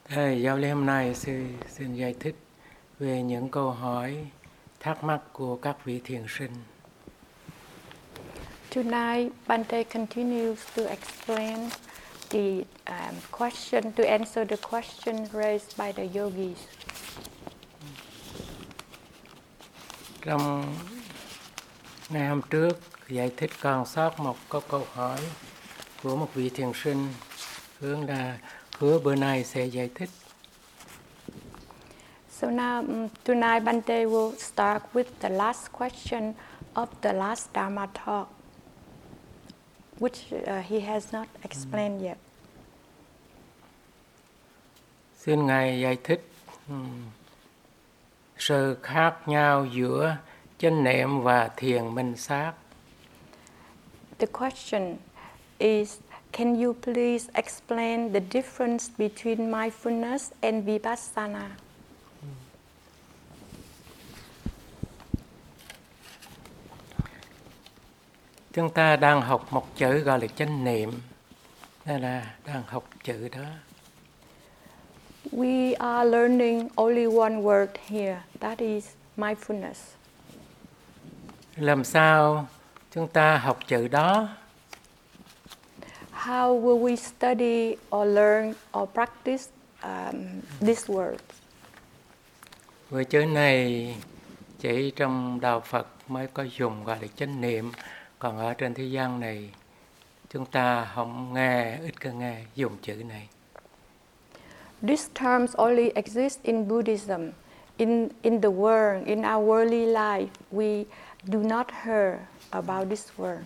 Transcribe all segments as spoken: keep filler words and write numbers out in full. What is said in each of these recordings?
À, giáo lý hôm nay sư xin giải thích về những câu hỏi thắc mắc của các vị thiền sinh. Tonight, Bante continues to explain the um, question, to answer the question raised by the yogis. Trong ngày hôm trước giải thích còn sót một câu câu hỏi của một vị thiền sinh, hướng là hứa bữa nay sẽ giải thích. So now, um, tonight, Bante will start with the last question of the last Dharma talk, which uh, he has not explained yet. Xin Ngài giải thích um, sự khác nhau giữa chánh niệm và thiền minh sát. The question is, can you please explain the difference between mindfulness and vipassana? Chúng ta đang học một chữ gọi là chánh niệm, nên là đang học chữ đó. We are learning only one word here, that is mindfulness. Làm sao chúng ta học chữ đó? How will we study or learn or practice um, this word? Với chữ này chỉ trong đạo Phật mới có dùng gọi là chánh niệm, còn ở trên thế gian này chúng ta không nghe, ít có nghe dùng chữ này. These terms only exist in Buddhism. In, in the world, in our worldly life, we do not hear about this word.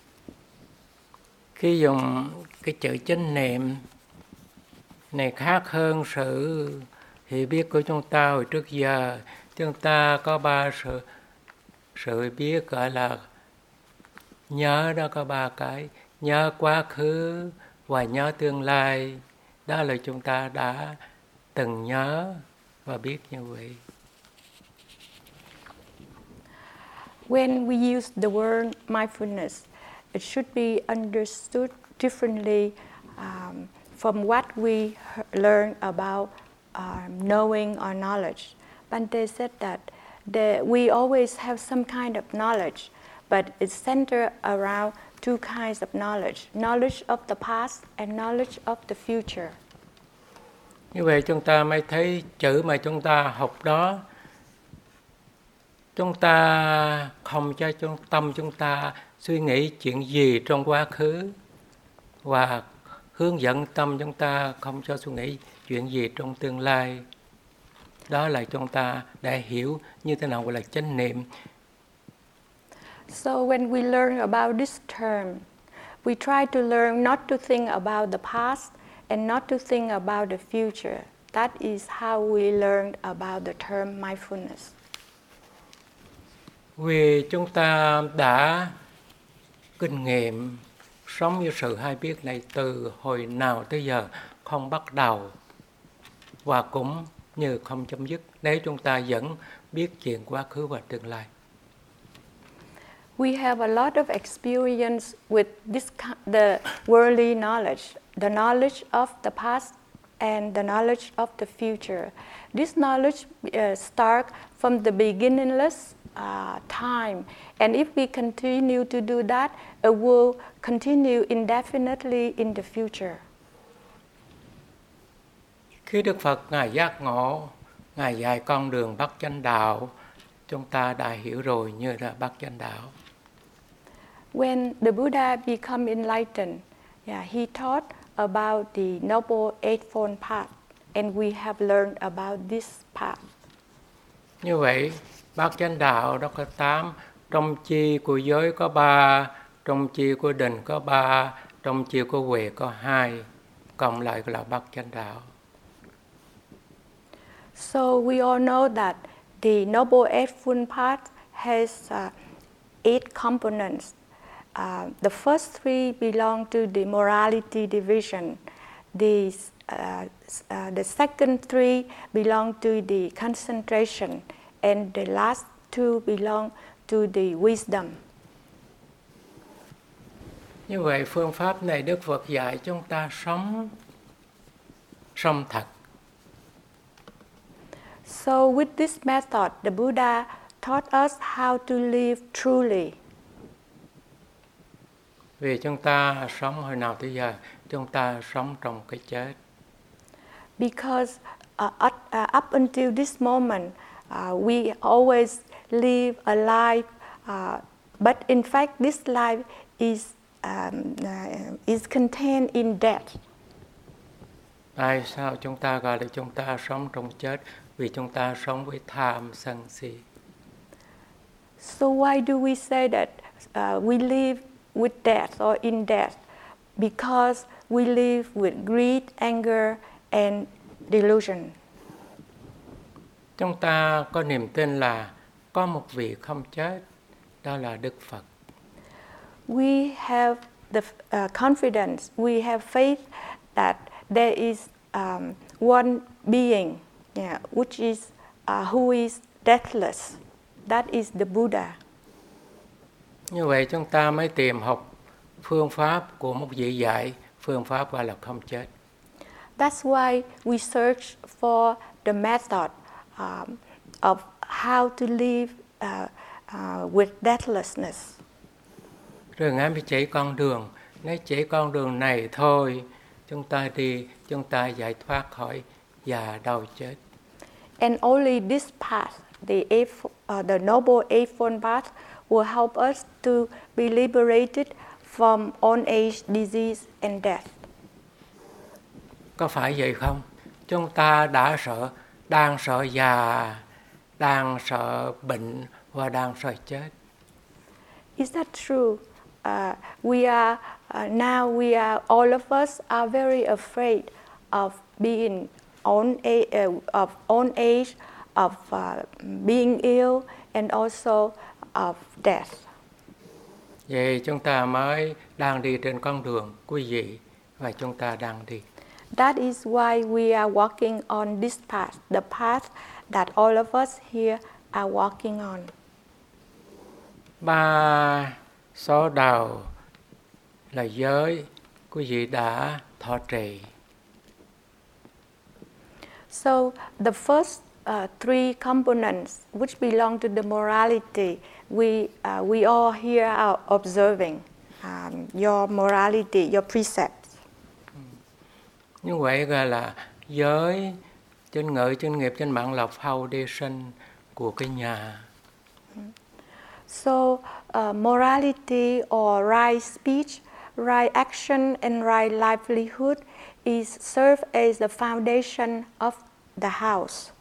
Khi dùng cái chữ chánh niệm này khác hơn sự hiểu biết của chúng ta hồi trước giờ. Chúng ta có ba sự, sự biết gọi là nhớ, đó có ba cái: nhớ quá khứ và nhớ tương lai. Đó là chúng ta đã từng nhớ và biết như vậy. When we use the word mindfulness, it should be understood differently um, from what we learn about um, knowing or knowledge. Bante said that the, we always have some kind of knowledge, but it's centered around two kinds of knowledge, knowledge of the past and knowledge of the future. Như vậy chúng ta mới thấy chữ mà chúng ta học đó, chúng ta không cho trong tâm chúng ta suy nghĩ chuyện gì trong quá khứ, và hướng dẫn tâm chúng ta không cho suy nghĩ chuyện gì trong tương lai. Đó là chúng ta đã hiểu như thế nào gọi là chánh niệm. So when we learn about this term, we try to learn not to think about the past and not to think about the future. That is how we learn about the term mindfulness. Vì chúng ta đã kinh nghiệm sống với sự hay biết này từ hồi nào tới giờ, không bắt đầu và cũng như không chấm dứt, nếu chúng ta vẫn biết chuyện quá khứ và tương lai. We have a lot of experience with this, the worldly knowledge, the knowledge of the past and the knowledge of the future. This knowledge uh, starts from the beginningless uh, time, and if we continue to do that, it will continue indefinitely in the future. Khi Đức Phật Ngài giác ngộ, Ngài dạy con đường Bát Chánh Đạo, chúng ta đã hiểu rồi như là Bát Chánh Đạo. When the Buddha became enlightened, yeah, he taught about the Noble Eightfold Path, and we have learned about this path. Như vậy, Bát Chánh Đạo đó có tám, trong chi của giới có ba, trong chi của định có ba, trong chi của huệ có hai, cộng lại là Bát Chánh Đạo. So we all know that the Noble Eightfold Path has uh, eight components. Uh, the first three belong to the morality division. The, uh, uh, the second three belong to the concentration. And the last two belong to the wisdom. Như vậy phương pháp này Đức Phật dạy chúng ta sống, sống thật, So with this method, the Buddha taught us how to live truly. Vì chúng ta sống hồi nào tới giờ, chúng ta sống trong cái chết. Because uh, up, uh, up until this moment, uh, we always live a life, uh, but in fact this life is um, uh, is contained in death. Tại sao chúng ta gọi là chúng ta sống trong chết? Vì chúng ta sống với tham sân si. So why do we say that uh, we live with death or in death? Because we live with greed, anger, and delusion. Chúng ta có niềm tin là có một vị không chết, đó là Đức Phật. We have the uh, confidence, we have faith that there is um, one being, yeah, which is uh, who is deathless. That is the Buddha. Như vậy chúng ta mới tìm học phương pháp của một vị dạy, phương pháp gọi là không chết. That's why we search for the method um, of how to live uh, uh, with deathlessness. Rồi Ngài mới chỉ con đường, nếu chỉ con đường này thôi, chúng ta đi, chúng ta giải thoát khỏi già đau chết. And only this path, the eighth, uh, the noble eightfold path, will help us to be liberated from old age, disease, and death. Có phải vậy không? Chúng ta đã sợ, đang sợ già, đang sợ bệnh và đang sợ chết. Is that true? Uh, we are uh, now we are all of us are very afraid of being old age, uh, of old age, of uh, being ill, and also of death. Vậy chúng ta mới đang đi trên con đường quý vị và chúng ta đang đi. That is why we are walking on this path, the path that all of us here are walking on. Ba số đầu là giới, quý vị đã thọ trì. So the first uh, three components which belong to the morality, we uh, we all here are observing um, your morality, your precepts. Như vậy gọi là giới, chánh ngữ, chánh nghiệp, chánh mạng là foundation của cái nhà. So uh, morality or right speech, right action, and right livelihood is serve as the foundation of the house.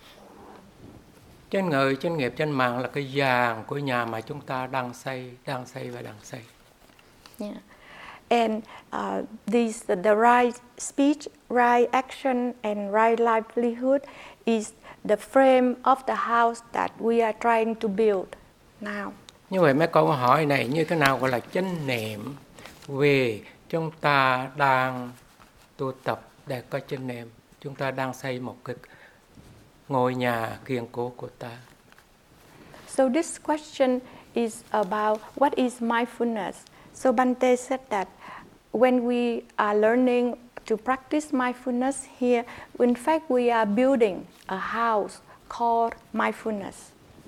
Chánh ngữ, chánh nghiệp, chánh mạng là cái vàng của nhà mà chúng ta đang xây, đang xây và đang xây. Yeah. And uh, these, the right speech, right action, and right livelihood is the frame of the house that we are trying to build now. Như vậy mấy câu hỏi này như thế nào gọi là chánh niệm? Vì chúng ta đang tu tập để có chánh niệm, chúng ta đang xây một cái ngôi nhà kiên cố của ta. So this question is about what is mindfulness. So Bante said that when we are learning to practice mindfulness here, in fact we are building a house called mindfulness.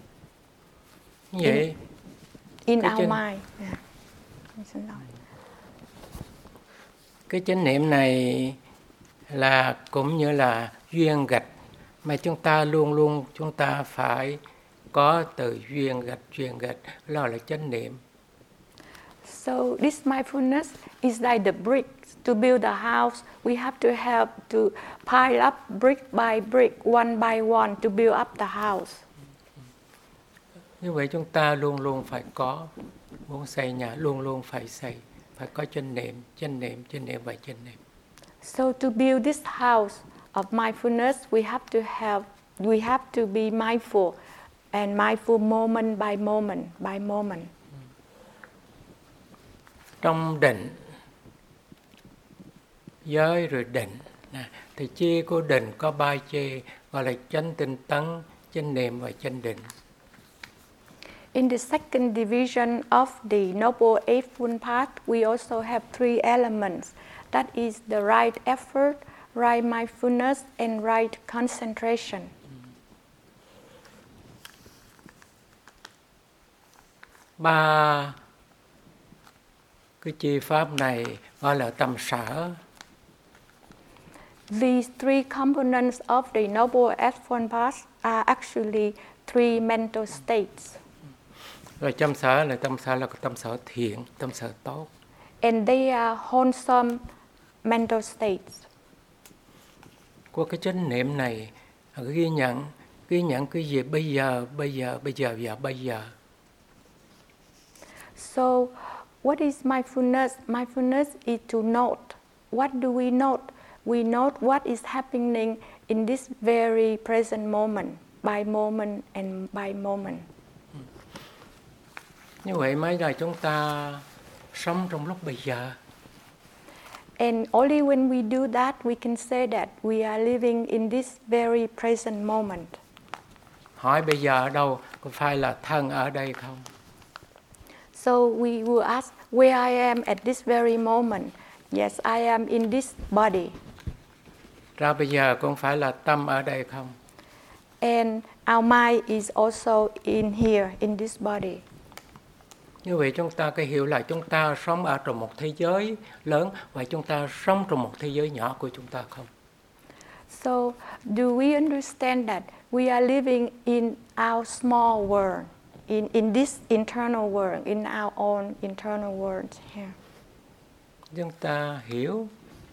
Vậy in, in cái our chánh, mind. Yeah. Cái chánh niệm này là cũng như là duyên gạch mà chúng ta luôn luôn chúng ta phải có từ duyên gạch duyên gạch đó là chánh niệm. So this mindfulness is like the bricks to build a house. We have to help to pile up brick by brick, one by one to build up the house. Như vậy chúng ta luôn luôn phải có, muốn xây nhà luôn luôn phải xây, phải có chánh niệm, chánh niệm, chánh niệm và chánh niệm. So to build this house of mindfulness, we have to have, we have to be mindful, and mindful moment by moment by moment. Trong định, giới rồi định, thì chia của định có ba chia gọi là chánh tinh tấn, chánh niệm và chánh định. In the second division of the Noble Eightfold Path, we also have three elements. That is the right effort, right mindfulness, and right concentration. Ba cái chi pháp này gọi là tâm sở. These three components of the Noble Eightfold Path are actually three mental states. Rồi tâm sở là tâm sở là tâm sở thiện, tâm sở tốt. And they are wholesome mental states. Qua cái chánh niệm này, ghi nhận, ghi nhận cái gì bây giờ, bây giờ, bây giờ và bây giờ. So, what is mindfulness? Mindfulness is to note. What do we note? We note what is happening in this very present moment, by moment and by moment. Như vậy mới là chúng ta sống trong lúc bây giờ. And only when we do that, we can say that we are living in this very present moment. Hỏi bây giờ ở đâu? Có phải là thân ở đây không? So we will ask where I am at this very moment. Yes, I am in this body. Ra bây giờ cũng phải là tâm ở đây không? And our mind is also in here, in this body. Như vậy chúng ta cái hiểu là chúng ta sống ở trong một thế giới lớn và chúng ta sống trong một thế giới nhỏ của chúng ta không? So do we understand that we are living in our small world, in, in this internal world, in our own internal world here? Chúng ta hiểu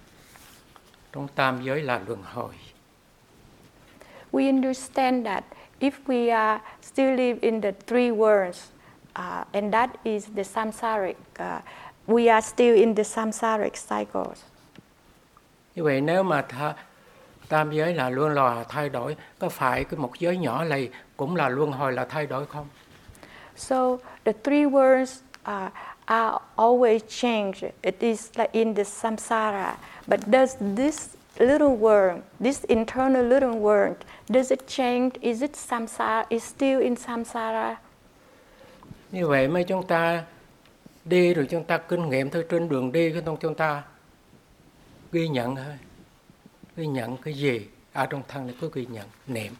trong tam giới là luân hồi. We understand that if we are still live in the three worlds, uh, and that is the samsaric, uh, we are still in the samsaric cycles. Như vậy nếu mà tha, tam giới là luân hồi thay đổi, có phải cái một giới nhỏ này cũng là luân hồi là thay đổi không? So the three worlds uh, are always changed. It is like in the samsara. But does this little world, this internal little world, does it change? Is it samsara? Is still in samsara? Như vậy mới chúng ta đi rồi chúng ta kinh nghiệm thôi, trên đường đi cái thông chúng ta ghi nhận thôi. Ghi nhận cái gì ở trong thân này, cứ ghi nhận, niệm.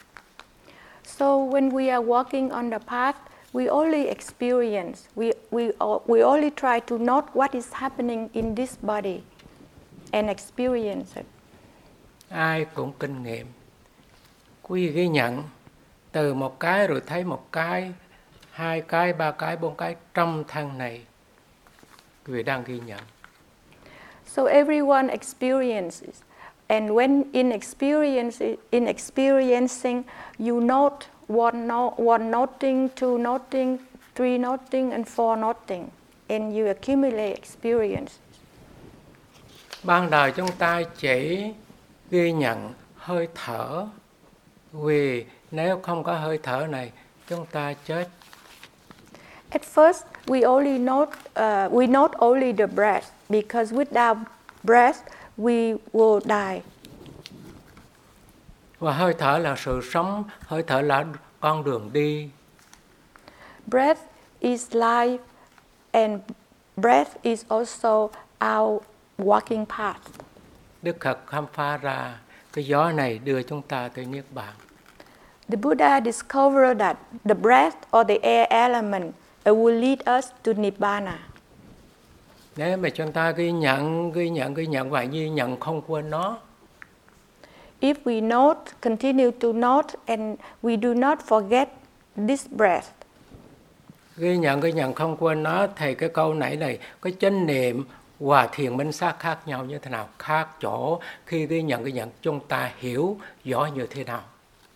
So when we are walking on the path, we only experience, we, we, we only try to note what is happening in this body and experience it. Ai cũng kinh nghiệm. Quý ghi nhận từ một cái rồi thấy một cái, hai cái, ba cái, bốn cái trong thân này. Quý vị đang ghi nhận. So everyone experiences. And when in experience, in experiencing, you note one, no, one noting, two noting, three noting, and four noting, and you accumulate experiences. Ban đầu chúng ta chỉ ghi nhận hơi thở, vì nếu không có hơi thở này, chúng ta chết. At first, we only note, uh, we note only the breath, because without breath, we will die. Và hơi thở là sự sống, hơi thở là con đường đi. Breath is life, and breath is also our walking path. Đức Phật khám phá ra cái gió này đưa chúng ta tới Niết Bàn. The Buddha discovered that the breath or the air element it will lead us to Nibbana. Nếu mà chúng ta ghi nhận, ghi nhận, ghi nhận và ghi nhận không quên nó. If we note, continue to note, and we do not forget this breath. Ghi nhận, ghi nhận không quên nó, thì cái câu nãy này, cái chánh niệm và thiền minh sát khác nhau như thế nào? Khác chỗ khi ghi nhận, ghi nhận chúng ta hiểu rõ như thế nào?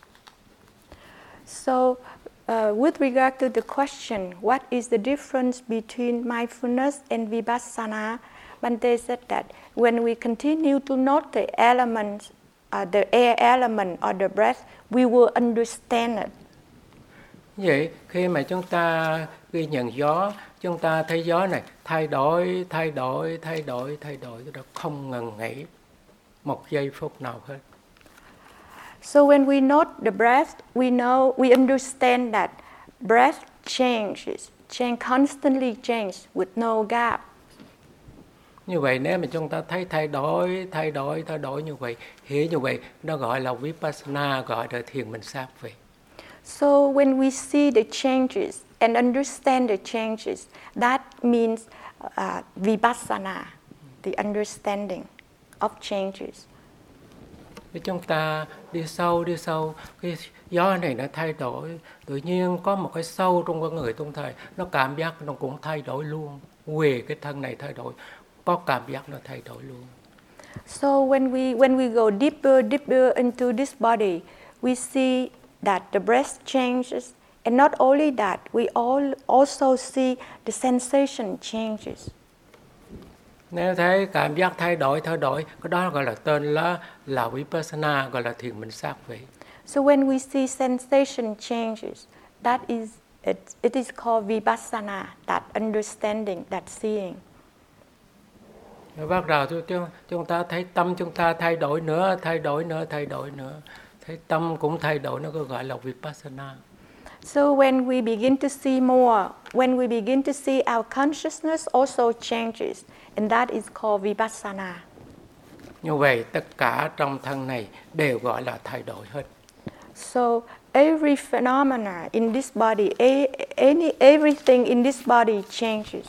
So, uh, with regard to the question, what is the difference between mindfulness and vipassana? Bhante said that when we continue to note the elements, uh, the air element or the breath, we will understand it. Vậy khi mà chúng ta ghi nhận gió, chúng ta thấy gió này thay đổi, thay đổi, thay đổi, thay đổi, đó không ngừng nghỉ một giây phút nào hết. So when we note the breath, we know, we understand that breath changes, change constantly change with no gap. Như vậy nếu mà chúng ta thấy thay đổi, thay đổi, thay đổi như vậy, hiểu như vậy, nó gọi là vipassana, gọi là thiền minh sát vậy. So when we see the changes and understand the changes. That means uh, vipassana, the understanding of changes. Khi chúng ta đi sâu đi sâu, cái gió này nó thay đổi, tự nhiên có một cái sâu trong con người tung thầy, nó cảm giác nó cũng thay đổi luôn. Về cái thân này thay đổi, có cảm giác nó thay đổi luôn. So when we when we go deeper deeper into this body, we see that the breath changes, and not only that, we all also see the sensation changes. Nếu thấy cảm giác thay đổi thay đổi, cái đó gọi là tên là là vipassana, gọi là thiền minh sát vậy. So when we see sensation changes, that is it, it is called vipassana, that understanding, that seeing. Rồi bắt đầu chúng, chúng ta thấy tâm chúng ta thay đổi nữa, thay đổi nữa, thay đổi nữa. Thấy tâm cũng thay đổi, nó gọi là vipassana. So when we begin to see more, when we begin to see our consciousness also changes, and that is called vipassana. Như vậy tất cả trong thân này đều gọi là thay đổi hết. So every phenomena in this body, any everything in this body changes.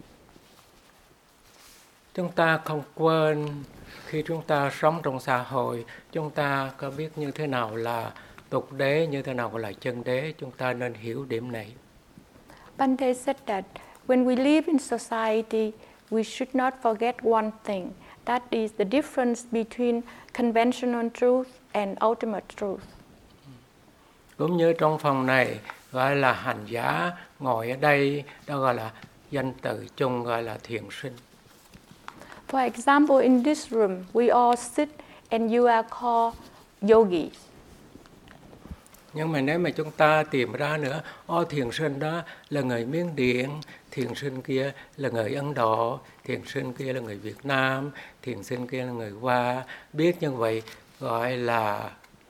Chúng ta không quên khi chúng ta sống trong xã hội, chúng ta có biết như thế nào là tục đế, như thế nào là chân đế, chúng ta nên hiểu điểm này. Bhante said that when we live in society, we should not forget one thing. That is the difference between conventional truth and ultimate truth. Cũng như trong phòng này gọi là hành giả ngồi ở đây, đó gọi là danh từ chung gọi là thiền sinh. For example, in this room, we all sit and you are called yogis. Nhưng mà nếu mà chúng ta tìm ra nữa, ô thiền sinh đó là người Miến Điện, thiền sinh kia là người Ấn Độ, thiền sinh kia là người Việt Nam, thiền sinh kia là người Hoa, biết như vậy gọi là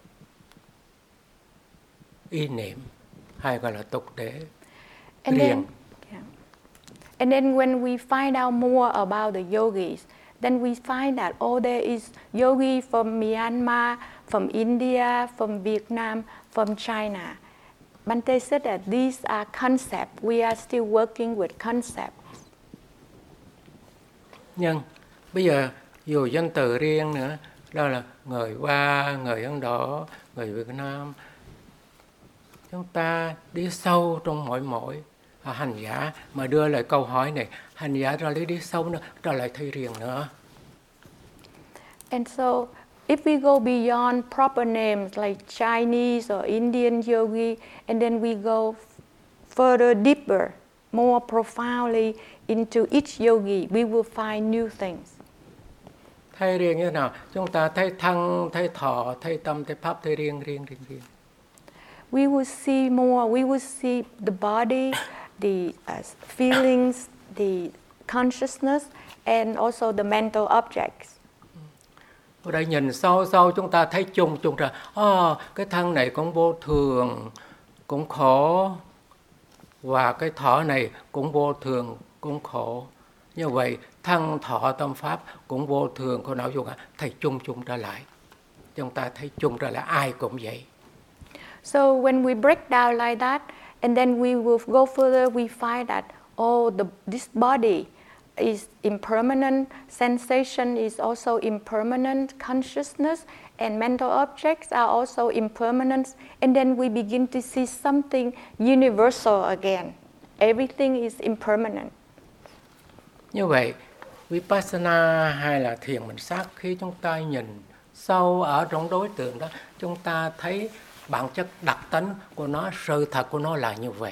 ý niệm, hay gọi là tục đế And riêng. then, yeah. And then when we find out more about the yogis, then we find that oh, there is yogi from Myanmar, from India, from Vietnam, from China. Bhante said that these are concepts. We are still working with concepts. Nhưng bây giờ dù danh từ riêng nữa, đó là người Hoa, người Ấn Độ, người Việt Nam. Chúng ta đi sâu trong mỗi mỗi à, hành giả mà đưa lại câu hỏi này, hành giả ra lấy đi sâu nữa, ra lại thấy riêng nữa. And so, if we go beyond proper names like Chinese or Indian yogi, and then we go further deeper, more profoundly into each yogi, we will find new things. Thấy riêng như thế nào? Chúng ta thấy thân, thấy thọ, thấy tâm, thấy pháp, thấy riêng, riêng, riêng, riêng. We will see more, we will see the body, the uh, feelings, the consciousness, and also the mental objects. Ở đây nhìn sâu sâu chúng ta thấy chung chung ra, oh, cái thân này cũng vô thường, cũng khổ, và cái thọ này cũng vô thường, cũng khổ. Như vậy thân thọ tâm pháp cũng vô thường, khổ não vô ngã, thấy chung chung ra lại. Chúng ta thấy chung ra lại, ai cũng vậy. So when we break down like that, and then we will go further, we find that oh, the, this body is impermanent, sensation is also impermanent, consciousness and mental objects are also impermanent, and then we begin to see something universal again. Everything is impermanent. Như vậy, Vipassana hay là thiền minh sát, khi chúng ta nhìn sâu ở trong đối tượng đó, chúng ta thấy bản chất đặc tánh của nó, sự thật của nó là như vậy.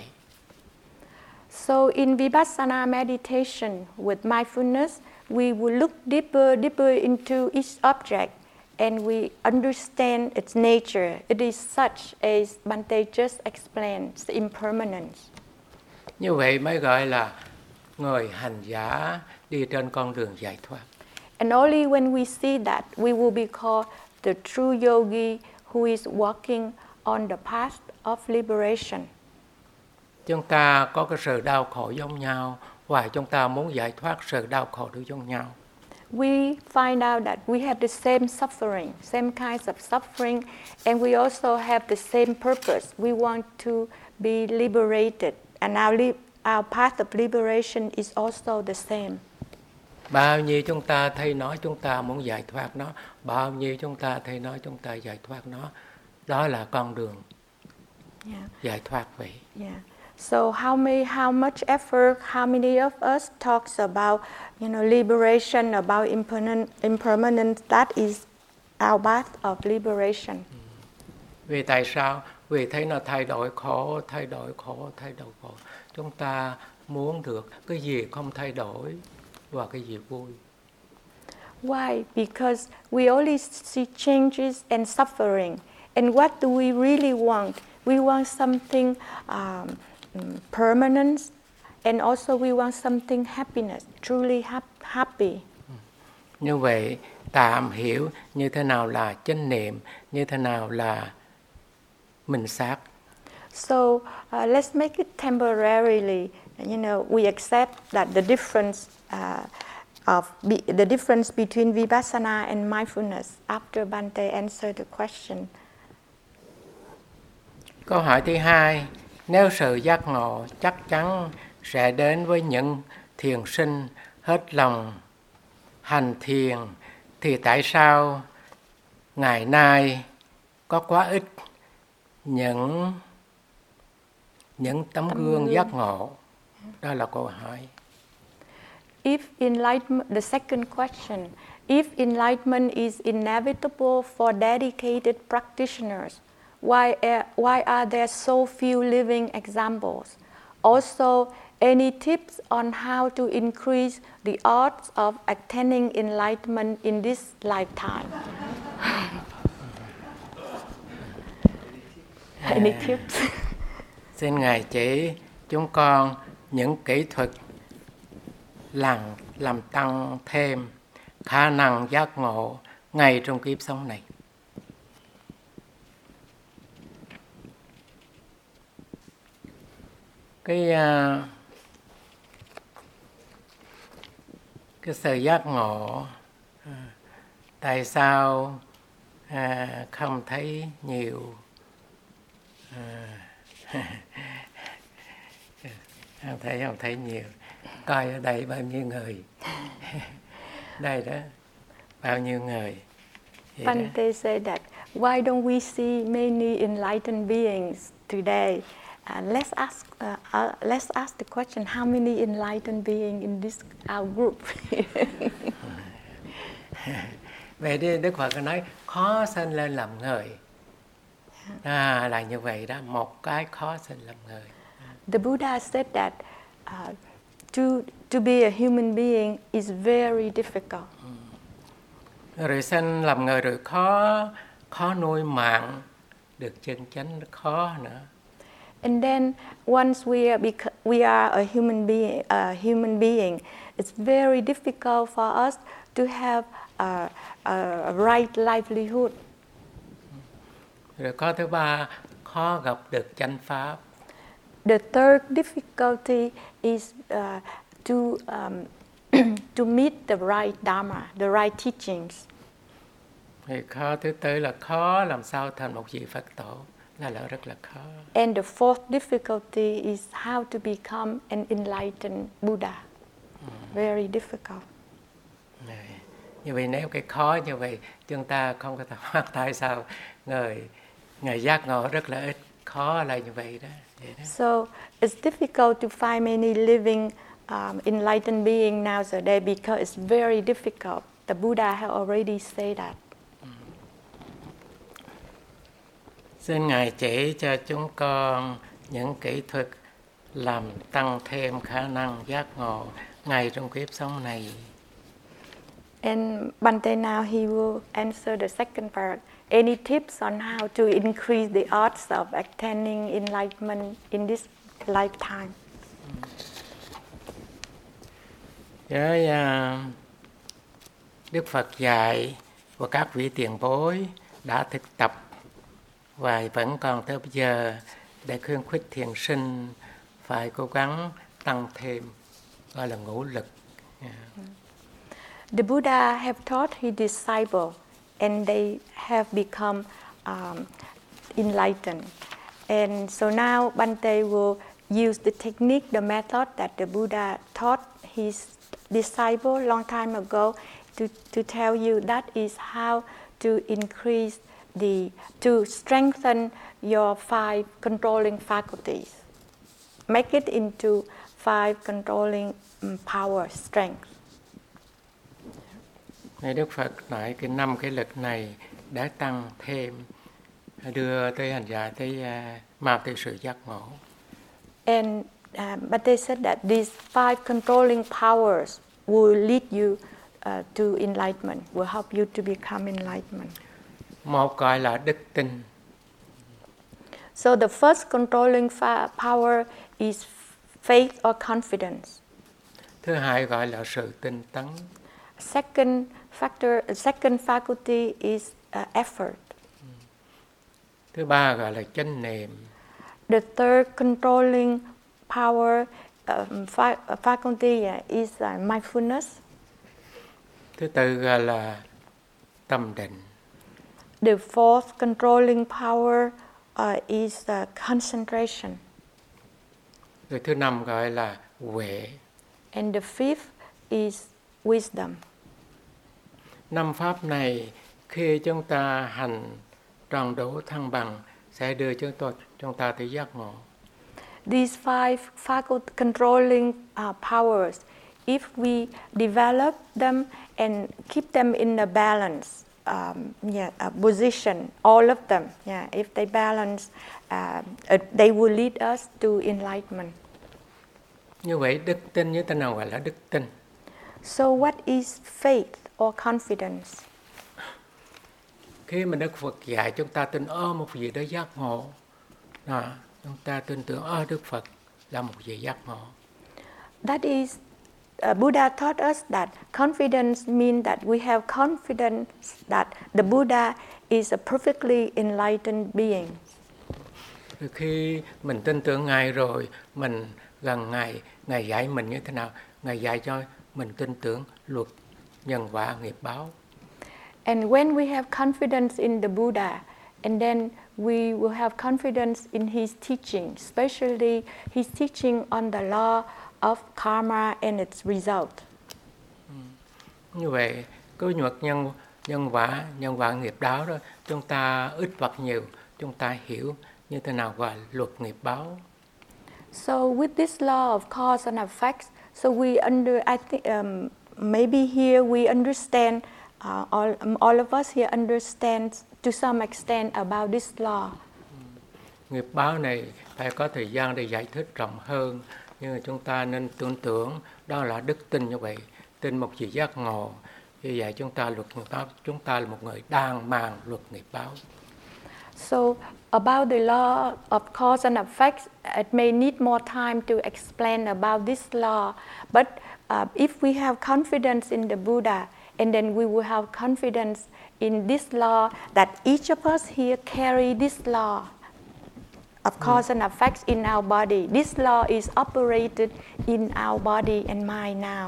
So in Vipassana meditation with mindfulness, we will look deeper, deeper into each object, and we understand its nature. It is such as Bhante just explained, the impermanence. Như vậy mới gọi là người hành giả đi trên con đường giải thoát. And only when we see that, we will be called the true yogi who is walking on the path of liberation. Chúng ta có cái sự đau khổ giống nhau và chúng ta muốn giải thoát sự đau khổ đó giống nhau. We find out that we have the same suffering, same kinds of suffering, and we also have the same purpose. We want to be liberated and our, li- our path of liberation is also the same. Bao nhiêu chúng ta thấy nói chúng ta muốn giải thoát nó, bao nhiêu chúng ta thấy nói chúng ta giải thoát nó, đó là con đường Yeah. giải thoát vậy. Yeah. So how many, how much effort, how many of us talks about, you know, liberation, about impermanent, impermanence? That is our path of liberation. Vì tại sao? Vì thấy nó thay đổi khổ, thay đổi khổ, thay đổi khổ. Chúng ta muốn được cái gì không thay đổi và cái gì vui. Why? Because we only see changes and suffering. And what do we really want? We want something um, permanent, and also we want something happiness, truly hap- happy. Như vậy, tạm hiểu như thế nào là chánh niệm, như thế nào là minh sát. So uh, let's make it temporarily. You know, we accept that the difference uh, of be, the difference between vipassana and mindfulness. After Bhante answered the question. Câu hỏi thứ hai, nếu sự giác ngộ chắc chắn sẽ đến với những thiền sinh hết lòng hành thiền, thì tại sao ngày nay có quá ít những những tấm gương giác ngộ? Đó là câu hỏi. If enlightenment, the second question, if enlightenment is inevitable for dedicated practitioners, why, uh, why are there so few living examples? Also, any tips on how to increase the odds of attaining enlightenment in this lifetime? Any tips? Xin Ngài chỉ chúng con những kỹ thuật làm, làm tăng thêm khả năng giác ngộ ngay trong kiếp sống này. Cái, cái sự giác ngộ, tại sao à, không thấy nhiều, à, không thấy không thấy nhiều. Coi ở đây bao nhiêu người, đây đó, bao nhiêu người. Bhante said that, why don't we see many enlightened beings today? Uh, let's ask. Uh, uh, let's ask the question: how many enlightened beings in this our group? Vậy đi, Đức Phật nói khó sinh lên làm người. À, là như vậy đó, một cái khó sinh làm người. The Buddha said that uh, to to be a human being is very difficult. Rồi sinh làm người rồi khó khó nuôi mạng được chân chánh, khó nữa. And then once we are bec- we are a human being, a human being, it's very difficult for us to have a, a right livelihood. Rồi có thứ ba, khó gặp được chánh pháp. The third difficulty is uh, to um, to meet the right dharma, the right teachings. Thì khó thứ tư là khó làm sao thành một vị Phật tổ, là là rất là khó. And the fourth difficulty is how to become an enlightened Buddha. Very difficult. Này, như vậy nếu cái khó như vậy chúng ta không có thể phát, tại sao người người giác ngộ rất là ít, khó là như vậy đó. Vậy đó. So it's difficult to find many living um, enlightened beings nowadays because it's very difficult. The Buddha had already said that. Xin Ngài chỉ cho chúng con những kỹ thuật làm tăng thêm khả năng giác ngộ ngay trong kiếp sống này. And Bhante now he will answer the second part. Any tips on how to increase the odds of attaining enlightenment in this lifetime? Với uh, Đức Phật dạy và các vị tiền bối đã thực tập và vẫn còn tới bây giờ để khuyến khích thiền sinh phải cố gắng tăng thêm, gọi là ngũ lực. Yeah. The Buddha have taught his disciples and they have become um, enlightened. And so now Bhante will use the technique, the method that the Buddha taught his disciple long time ago to, to tell you that is how to increase the, to strengthen your five controlling faculties. Make it into five controlling um, power, strength. Này Đức Phật nói cái năm cái lực này đã tăng thêm, đưa tới hành giả tới uh, mau tới sự giác ngộ. And uh, but they said that these five controlling powers will lead you uh, to enlightenment, will help you to become enlightenment. Một gọi là đức tin. So the first controlling fa- power is faith or confidence. Thứ hai gọi là sự tinh tấn. Second factor, second faculty is uh, effort. Thứ ba gọi là chánh niệm. The third controlling power um, fa- faculty uh, is uh, mindfulness. Thứ tư gọi là tâm định. The fourth controlling power uh, is uh, concentration. Rồi thứ năm gọi là huệ. And the fifth is wisdom. Năm pháp này khi chúng ta hành tròn đủ thăng bằng sẽ đưa chúng ta chúng ta tới giác ngộ. These five faculty controlling uh, powers, if we develop them and keep them in a balance um, yeah, a position, all of them, yeah, if they balance, uh, uh, they will lead us to enlightenment. Như vậy đức tin như thế nào gọi là đức tin? So what is faith or confidence? Khi mà Đức Phật dạy chúng ta tin ơ một gì đó giác ngộ, đó, chúng ta tin tưởng ơ Đức Phật là một gì giác ngộ. That is, uh, Buddha taught us that confidence means that we have confidence that the Buddha is a perfectly enlightened being. Rồi khi mình tin tưởng Ngài rồi, mình gần Ngài, Ngài dạy mình như thế nào? Ngài dạy cho mình tin tưởng luật nhân quả nghiệp báo. And when we have confidence in the Buddha, and then we will have confidence in his teaching, especially his teaching on the law of karma and its result. Như vậy, cái luật nhân nhân quả, nhân quả nghiệp báo đó, chúng ta ít hoặc nhiều, chúng ta hiểu như thế nào gọi luật nghiệp báo. So with this law of cause and effects, so we under, I think um, maybe here we understand. Uh, all, um, all of us here understand to some extent about this law. Nghiệp báo này phải có thời gian để giải thích rộng hơn, nhưng mà chúng ta nên tưởng tưởng đó là đức tin như vậy, tin một sự giác ngộ. Như vậy chúng ta luật nghiệp báo, chúng ta là một người đang mang luật nghiệp báo. So about the law of cause and effects, it may need more time to explain about this law, but uh, if we have confidence in the Buddha, and then we will have confidence in this law that each of us here carry this law of cause and effects in our body. This law is operated in our body and mind now.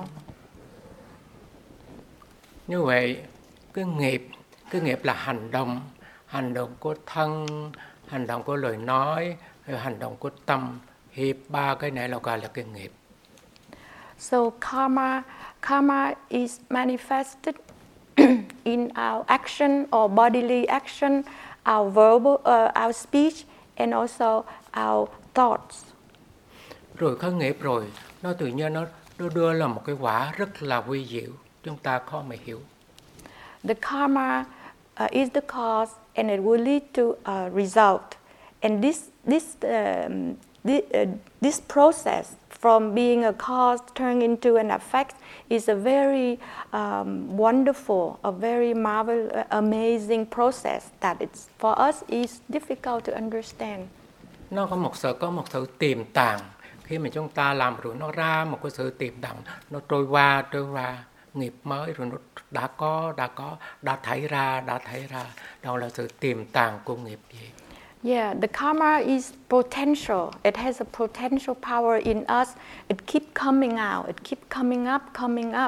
Như vậy, cái nghiệp, cái nghiệp là hành động, hành động của thân, hành động của lời nói, hành động của tâm. Hiệp ba cái này là gọi là cái nghiệp. So karma, karma is manifested in our action or bodily action, our verbal, uh, our speech, and also our thoughts. Rồi có nghiệp rồi, nó tự nhiên nó, nó đưa là một cái quả rất là quy diệu, chúng ta khó mà hiểu. The karma uh, is the cause, and it will lead to a result. And this this um, this, uh, this process from being a cause turning into an effect is a very um, wonderful, a very marvelous, uh, amazing process that it's for us is difficult to understand. Nó có một sự có một sự tiềm tàng, khi mà chúng ta làm rồi nó ra một cái sự tiềm tàng, nó trôi qua trôi qua nghiệp mới rồi nó đã có đã có đã thảy ra đã thảy ra, đó là sự tiềm tàng của nghiệp gì. Yeah, the karma is potential. It has a potential power in us. It keeps coming out. It keeps coming up, coming up.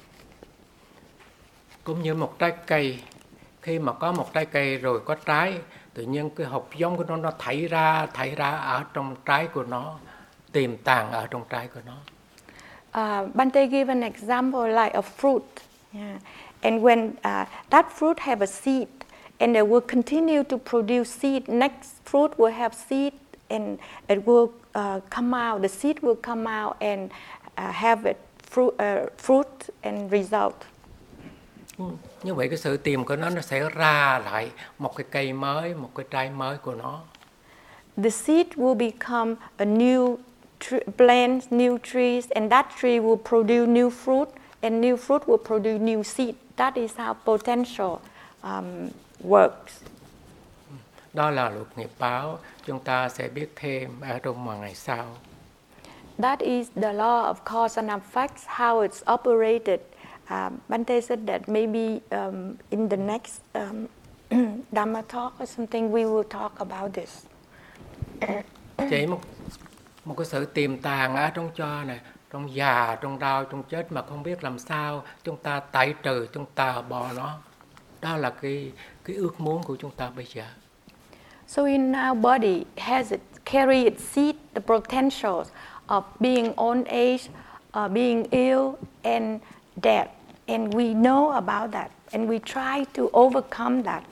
Cũng như một trái cây, khi mà có một trái cây rồi có trái, tự nhiên cái hạt giống của nó nó thảy ra, thảy ra ở trong trái của nó. tiềm tàng ở trong trái của nó. Uh, Bante gave an example like a fruit, yeah. And when uh, that fruit have a seed, and it will continue to produce seed. Next fruit will have seed, and it will uh, come out. The seed will come out and uh, have it fruit, uh, fruit and result. Như vậy cái sự tiềm của nó nó sẽ ra lại một cái cây mới, một cái trái mới của nó. The seed will become a new tree, plant, new trees, and that tree will produce new fruit, and new fruit will produce new seed. That is how potential um, works. Đó là luật nghiệp báo, chúng ta sẽ biết thêm ở trong một ngày sau. That is the law of cause and effects, how it's operated. Um, Bante said that maybe um, in the next um, Dhamma talk or something we will talk about this. Chỉ một một cái sự tiềm tàng ở trong cho này, trong già, trong đau, trong chết mà không biết làm sao chúng ta tẩy trừ, chúng ta bỏ nó. Đó là cái cái ước muốn của chúng ta bây giờ. So in our body has it carry its seed, the potentials of being old age, uh, being ill and death, and we know about that, and we try to overcome that,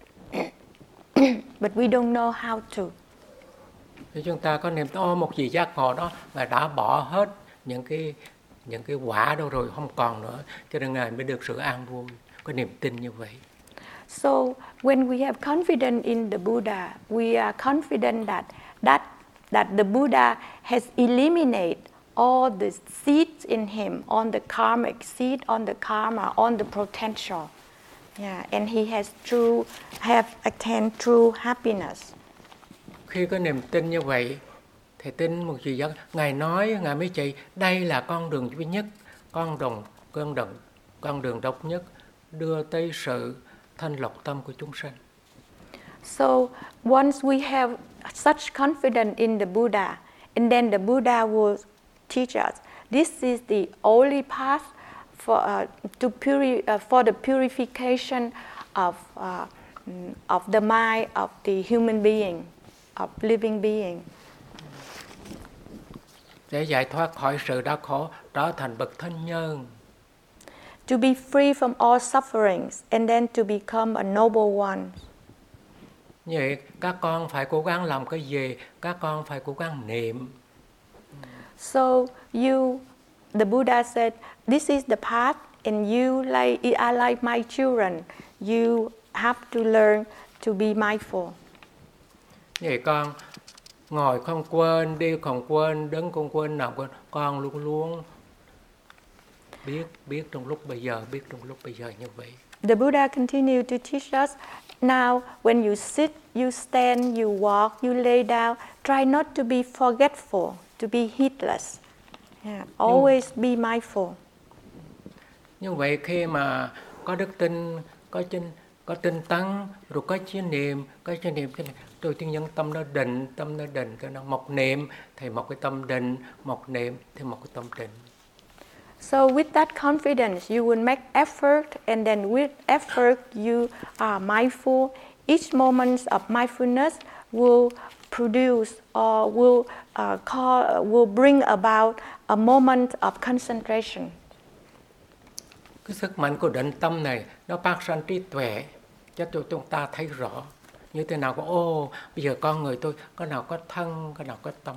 but we don't know how to. Thì chúng ta có niềm tin, ô một vị giác ngộ đó Ngài đã bỏ hết những cái những cái quả đâu rồi, không còn nữa, cho nên Ngài mới được sự an vui. Có niềm tin như vậy. So when we have confidence in the Buddha, we are confident that that that the Buddha has eliminated all the seeds in him, on the karmic seed, on the karma, on the potential. Yeah, and he has true have attained true happiness. Khi có niềm tin như vậy, thì tin một vị giác, Ngài nói, Ngài mới chỉ, đây là con đường duy nhất, con đường, con đường, con đường độc nhất, đưa tới sự thanh lọc tâm của chúng sanh. So once we have such confidence in the Buddha, and then the Buddha will teach us, this is the only path for uh, to puri- uh, for the purification of uh, of the mind of the human being, of living being. Để giải thoát khỏi sự đau khổ, trở thành bậc thánh nhân. To be free from all sufferings, and then to become a noble one. Như vậy, các con phải cố gắng làm cái gì? Các con phải cố gắng niệm. So you, the Buddha said, this is the path, and you like, are like my children. You have to learn to be mindful. Như vậy con ngồi không quên, đi không quên, đứng không quên, nằm quên, con luôn luôn biết, biết trong lúc bây giờ, biết trong lúc bây giờ như vậy. The Buddha continued to teach us, now when you sit, you stand, you walk, you lay down, try not to be forgetful, to be heedless. Yeah, always be mindful. Như vậy khi mà có đức tin, có chinh, có tinh tấn, rồi có chánh niệm, có chánh niệm, chánh niệm, tôi tiên nhân tâm nó định, tâm nó định, cái nó một niệm thì một cái tâm định, một niệm thì một cái tâm định. So with that confidence, you will make effort, and then with effort, you are mindful. Each moment of mindfulness will produce or will uh, call, will bring about a moment of concentration. Cái sức mạnh của định tâm này nó phát sinh trí tuệ, cho tụi chúng ta thấy rõ như thế nào. Có ô bây giờ con người tôi có nào có thân, có nào có tâm.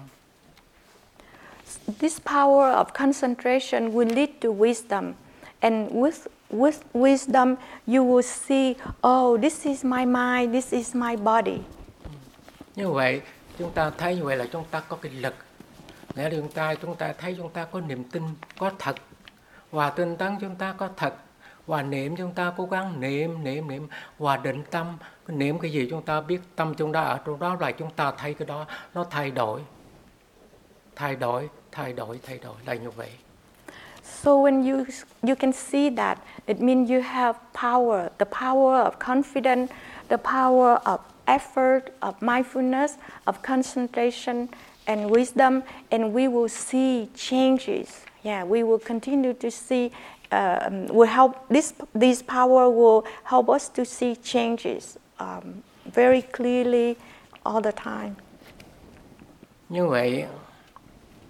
This power of concentration will lead to wisdom, and with with wisdom you will see, oh, this is my mind, this is my body. Như vậy chúng ta thấy như vậy là chúng ta có cái lực, nghĩa là chúng ta chúng ta thấy chúng ta có niềm tin có thật, và tinh tấn chúng ta có thật, và niệm chúng ta cố gắng niệm niệm niệm, và định tâm niệm cái gì chúng ta biết tâm chúng ta ở trong đó, là chúng ta thấy cái đó nó thay đổi thay đổi thay đổi thay đổi là như vậy. So when you you can see that, it means you have power, the power of confidence, the power of effort, of mindfulness, of concentration and wisdom, and we will see changes. Yeah, we will continue to see. Uh, will help this this power will help us to see changes um, very clearly all the time. Như vậy,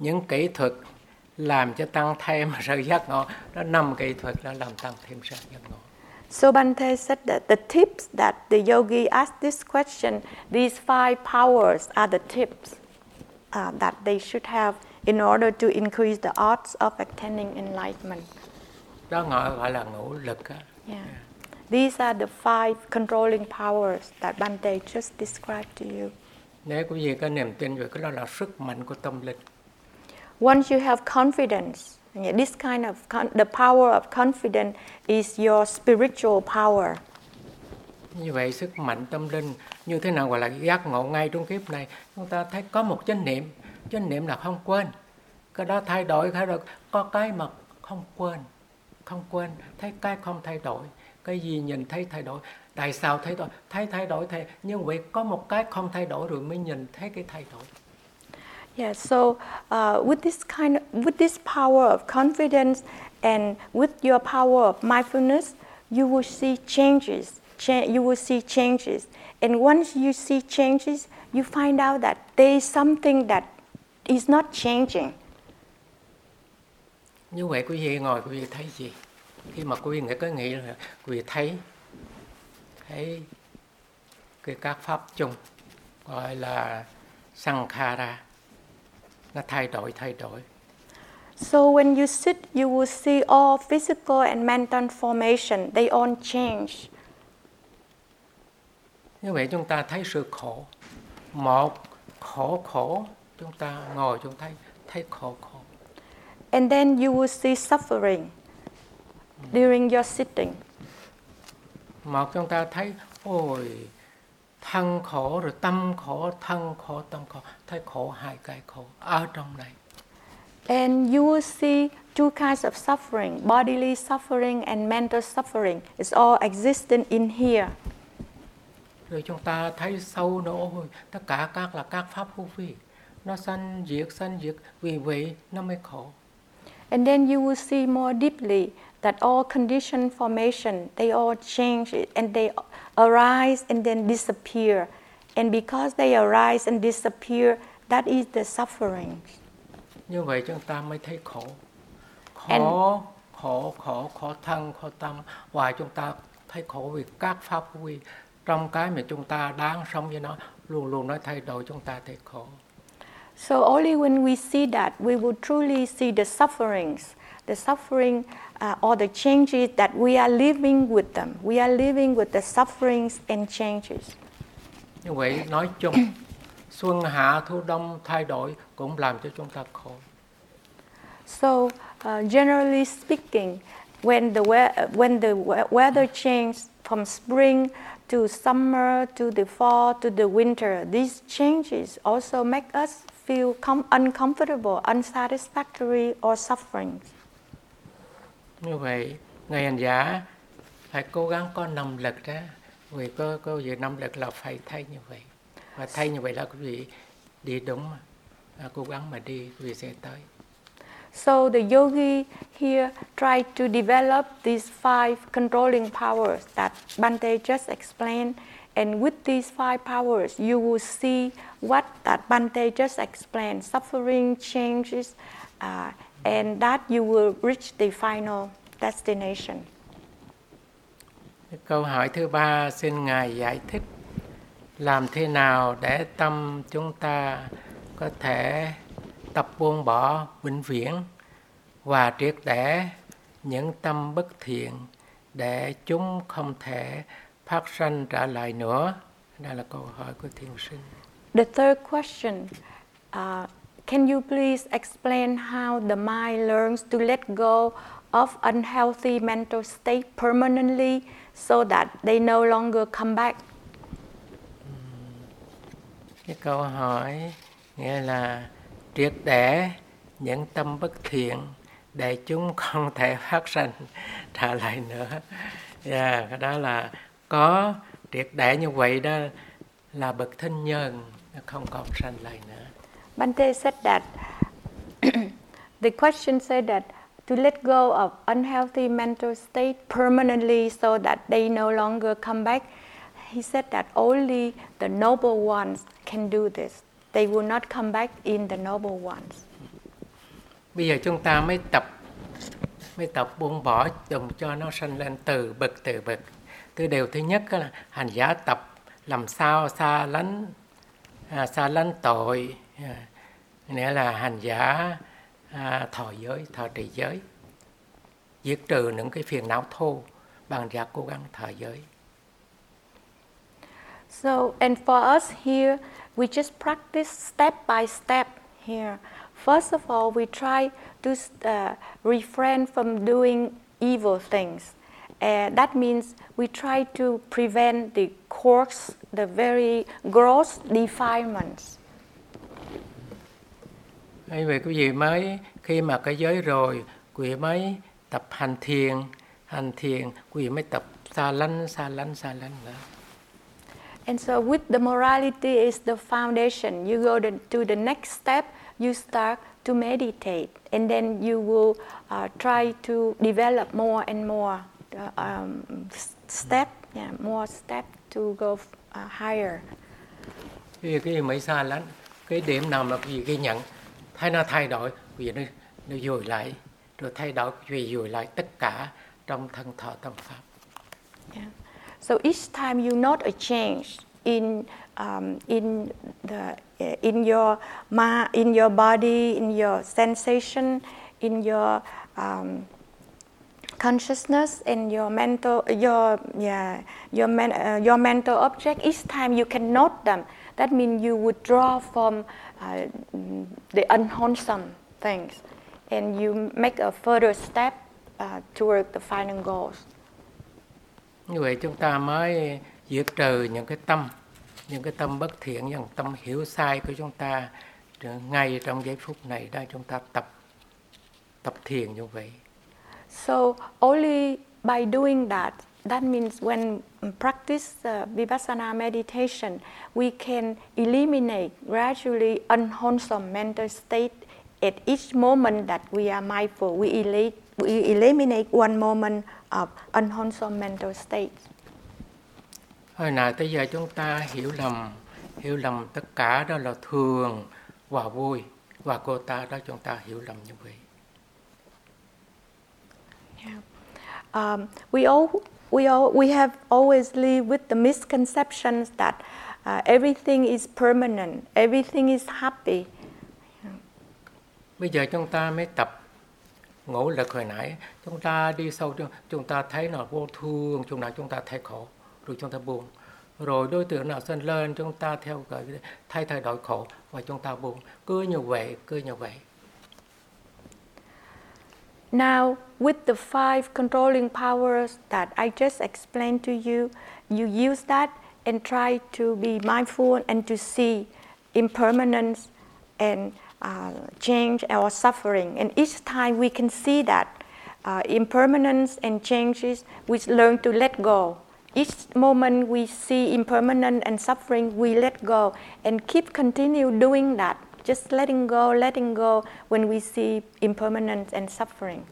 những kỹ thuật làm cho tăng thêm sự giác ngộ, đó năm kỹ thuật đã làm tăng thêm sự giác ngộ. So Bhante said that the tips that the yogi asked this question, these five powers are the tips uh, that they should have in order to increase the odds of attaining enlightenment. Đó gọi gọi là ngũ lực á. Yeah. These are the five controlling powers that Bhante just described to you. Nếu quý vị có niềm tin về cái đó là sức mạnh của tâm linh. Once you have confidence, this kind of con- the power of confidence is your spiritual power. Như vậy sức mạnh tâm linh như thế nào gọi là giác ngộ ngay trong kiếp này? Chúng ta thấy có một chánh niệm, chánh niệm là không quên. Cái đó thay đổi, thay đổi, có cái mà không quên, không quên, thấy cái không thay đổi. Cái gì nhìn thấy thay đổi. Tại sao thay đổi? Thấy thay đổi thay. Như vậy có một cái không thay đổi rồi mới nhìn thấy cái thay đổi. Yeah, so uh, with this kind of, with this power of confidence and with your power of mindfulness, you will see changes. Cha- you will see changes. And once you see changes, you find out that there is something that is not changing. Như vậy quý vị ngồi quý vị thấy gì? Khi mà quý vị nghĩ cái nghĩ là quý vị thấy thấy cái các pháp chung gọi là sankhara, nó thay đổi thay đổi. So when you sit, you will see all physical and mental formation. They all change. Như vậy chúng ta thấy sự khổ. Một khổ khổ, chúng ta ngồi chúng ta thấy, thấy khổ khổ. And then you will see suffering during your sitting. Một chúng ta thấy, ôi, thân khổ rồi tâm khổ, thân khổ, tâm khổ, thấy khổ hai cái khổ ở trong này. And you will see two kinds of suffering, bodily suffering and mental suffering. It's all existent in here. Rồi chúng ta thấy sâu nữa, ôi, tất cả các là các pháp vô vi. Nó sanh diệt, sanh diệt, vì vậy nó mới khổ. And then you will see more deeply that all conditioned formation, they all change and they arise and then disappear. And because they arise and disappear, that is the suffering. Như vậy chúng ta mới thấy khổ. Khổ, And khổ, khổ, khổ thân, khổ tâm. Và chúng ta thấy khổ vì các pháp vô vi. Trong cái mà chúng ta đang sống với nó, luôn luôn nó thay đổi, chúng ta thấy khổ. So only when we see that, we will truly see the sufferings, the suffering uh, or the changes that we are living with them. We are living with the sufferings and changes. Như vậy nói chung, xuân hạ thu đông thay đổi cũng làm cho chúng ta khổ. So uh, generally speaking, when the we- when the weather changes from spring to summer to the fall to the winter, these changes also make us feel com- uncomfortable, unsatisfactory, or suffering. Như vậy, người hành giả phải cố gắng có năng lực đó. Vì có, có việc năng lực là phải thấy như vậy. Và thấy như vậy là quý vị đi đúng mà. À, cố gắng mà đi, quý vị sẽ tới. So the yogi here tried to develop these five controlling powers that Bhante just explained. And with these five powers, you will see what that Bhante just explained, suffering, changes, uh, and that you will reach the final destination. Câu hỏi thứ ba xin Ngài giải thích làm thế nào để tâm chúng ta có thể tập buông bỏ vĩnh viễn và triệt để những tâm bất thiện để chúng không thể phát sanh trở lại nữa. Đây là câu hỏi của thiền sinh. The third question, uh, can you please explain how the mind learns to let go of unhealthy mental state permanently so that they no longer come back? Cái câu hỏi nghĩa là triệt để những tâm bất thiện để chúng không thể phát sinh trở lại nữa. Yeah, cái đó là có triệt để như vậy đó là bậc thánh nhân, không còn sanh lại nữa. Bhante said that the question said that to let go of unhealthy mental state permanently so that they no longer come back. He said that only the noble ones can do this. They will not come back in the noble ones. Bây giờ chúng ta mới tập mới tập buông bỏ đừng cho nó sanh lên từ bực từ bực. Từ điều thứ nhất là hành giả tập làm sao xa lánh à, xa lánh tội, à, nghĩa là hành giả à, thọ giới, thọ trì giới, diệt trừ những cái phiền não thô bằng giả cố gắng thọ giới. So, and for us here, we just practice step by step here. First of all, we try to uh, refrain from doing evil things. And that means we try to prevent the coarse, the very gross defilements. Vì vậy quý vị mới, khi mà cái giới rồi, quý vị mới tập hành thiền, hành thiền, quý vị mới tập xa lánh, xa lánh, xa lánh nữa. And so with the morality is the foundation. You go to, to the next step, you start to meditate. And then you will uh, try to develop more and more uh, um, step, yeah, more step to go uh, higher. Cái gì mới xa lánh, cái điểm nào mà quý vị ghi nhận, thấy nó thay đổi, quý vị nó, nó dùi lại, rồi thay đổi, quý vị dùi lại tất cả trong thân thọ tâm pháp. Yeah. So each time you note a change in um, in the in your ma in your body, in your sensation, in your um, consciousness, and your mental your yeah your men, uh, your mental object. Each time you can note them. That means you withdraw from uh, the unwholesome things, and you make a further step uh, toward the final goals. Như vậy chúng ta mới diệt trừ những cái tâm, những cái tâm bất thiện, những tâm hiểu sai của chúng ta ngay trong giây phút này đang chúng ta tập tập thiền như vậy. So only by doing that, that means when practice uh, Vipassana meditation, we can eliminate gradually unwholesome mental state at each moment that we are mindful. We, elate, we eliminate one moment of unwholesome mental states. Hồi nào tới giờ chúng ta hiểu lầm, hiểu lầm tất cả đó là thường và vui, và cô ta đó chúng ta hiểu lầm như vậy. Yeah. Um, we all we all we have always lived with the misconceptions that uh, everything is permanent, everything is happy. Yeah. Bây giờ chúng ta mới tập ngũ lực hồi nãy, chúng ta đi sâu, chúng ta thấy là vô thường, chúng ta chúng ta thấy khổ, rồi chúng ta buông. Rồi đối tượng nào sinh lên, chúng ta theo cái thay thay đổi khổ và chúng ta buông. Cứ như vậy, cứ như vậy. Now, with the five controlling powers that I just explained to you, you use that and try to be mindful and to see impermanence and uh, change or suffering. And each time we can see that uh, impermanence and changes, we learn to let go. Each moment we see impermanence and suffering, we let go and keep continue doing that. Just letting go, letting go when we see impermanence and suffering.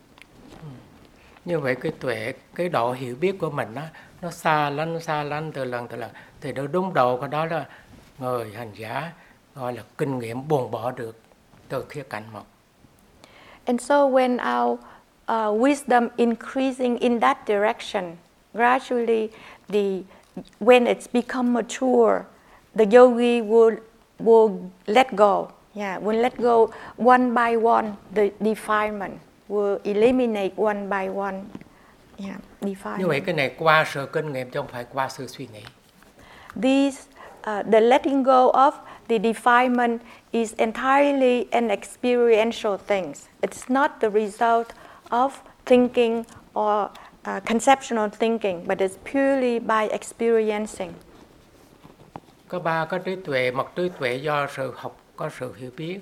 Như vậy cái tuệ, cái độ hiểu biết của mình đó, nó xa lánh, xa lánh từ lần từ lần. Thì nó đúng độ của đó là người hành giả gọi là kinh nghiệm buông bỏ được từ khía cạnh một. And so when our uh, wisdom increasing in that direction, gradually, the when it's become mature, the yogi will will let go. Yeah, will let go one by one the defilement, will eliminate one by one. Yeah, defilement. Như vậy cái này qua sự kinh nghiệm chứ không phải qua sự suy nghĩ. These uh, the letting go of the defilement is entirely an experiential thing. It's not the result of thinking or uh, conceptual thinking, but it's purely by experiencing. Có ba có trí tuệ, một trí tuệ do sự học, có sự hiểu biết.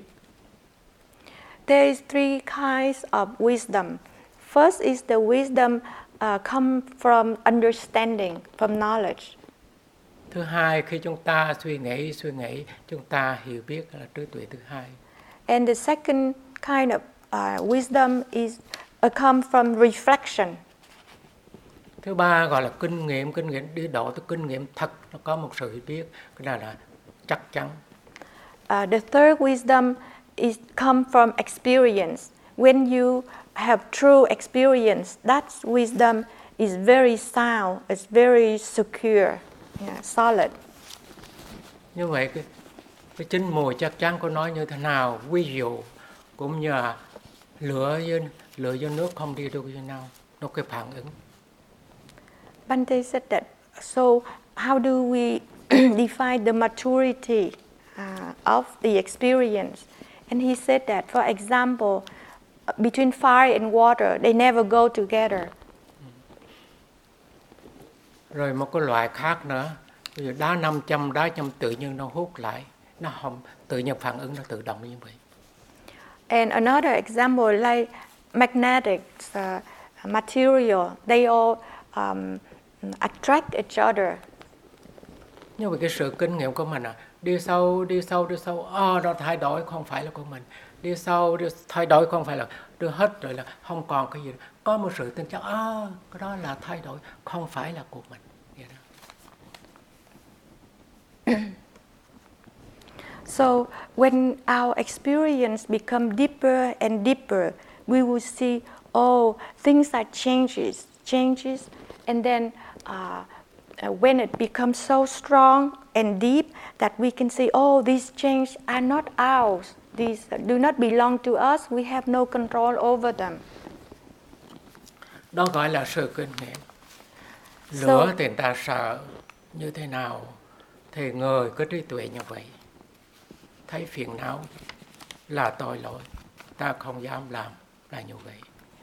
There is three kinds of wisdom. First is the wisdom uh, come from understanding, from knowledge. Thứ hai, khi chúng ta suy nghĩ, suy nghĩ, chúng ta hiểu biết là trí tuệ thứ hai. And the second kind of uh, wisdom is uh, come from reflection. Thứ ba gọi là kinh nghiệm, kinh nghiệm đi độ tới kinh nghiệm thật, nó có một sự hiểu biết, cái này là chắc chắn. Uh, the third wisdom is come from experience, when you have true experience, that wisdom is very sound, it's very secure, yeah, solid. Như vậy cái, cái chín mùi chắc chắn có nói như thế nào, ví dụ cũng như là lửa với, lửa với nước không đi được với nhau, nó cái phản ứng. Bhante said that, so how do we define the maturity uh, of the experience? And he said that, for example, between fire and water, they never go together. Rồi một cái loại khác nữa, ví dụ đá năm trăm, đá trăm tự nhiên nó hút lại, nó không tự nhiên phản ứng nó tự động như vậy. And another example, like magnetic uh, material, they all um, attract each other. Như vậy cái sự kinh nghiệm của mình à, đi sâu, đi sâu, đi sâu, à, nó thay đổi không phải là của mình. Đi sâu, đi thay đổi không phải là đưa hết rồi là không còn cái gì. Có một sự tin chắc, à, cái đó là thay đổi, không phải là của mình. Vậy đó. So when our experience become deeper and deeper, we will see, oh, things are changes, changes, and then uh, uh, when it becomes so strong and deep that we can see, oh, these changes are not ours. These do not belong to us. We have no control over them. Đó gọi là sự kinh nghiệm. Lửa so, thì người ta sợ như thế nào, thì người có trí tuệ như vậy. Thấy phiền não là tội lỗi, ta không dám làm là như vậy.